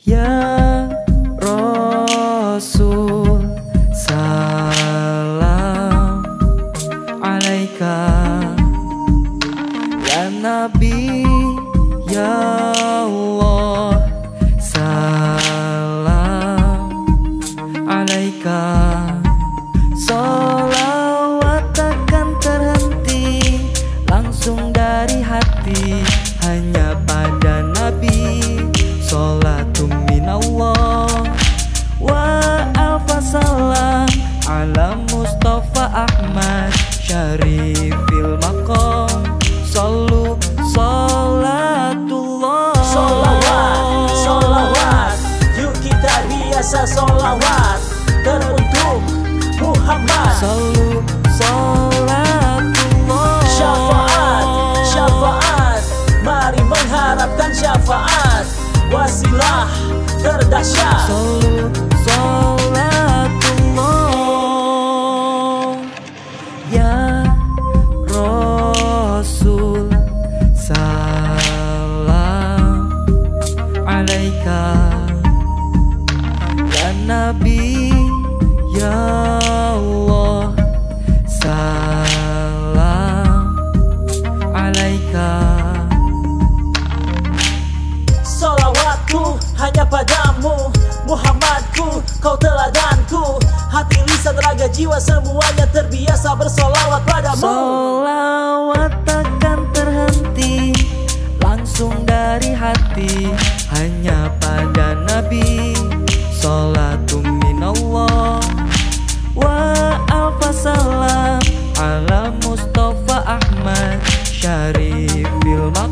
Ya Rasul, salam alaika. Ya Nabi, ya Allah, salam alaika. Salawat takkan terhenti, langsung dari hati, hanya pada Nabi. Salatum minallah wa alfa salam ala Mustafa Ahmad Syarifil maqam. Sallu salatullah. Solawat, solawat, yuk kita biasa solawat teruntuk Muhammad. Sallu salatullah. Syafaat, syafaat, mari mengharapkan syafaat, wasilah terdahsyat. Sallu salatullah. Ya Rasul, salam alaika. Ya Nabi, ya Allah, salam alaika. Salawatku hanya padamu Muhammadku, kau teladanku. Hati, lisan, raga, jiwa semuanya terbiasa bersolawat padamu. Salawat takkan terhenti, langsung dari hati, hanya pada Nabi. Salatum minallah wa alfa salam ala Mustafa Ahmad Syarifil maqam.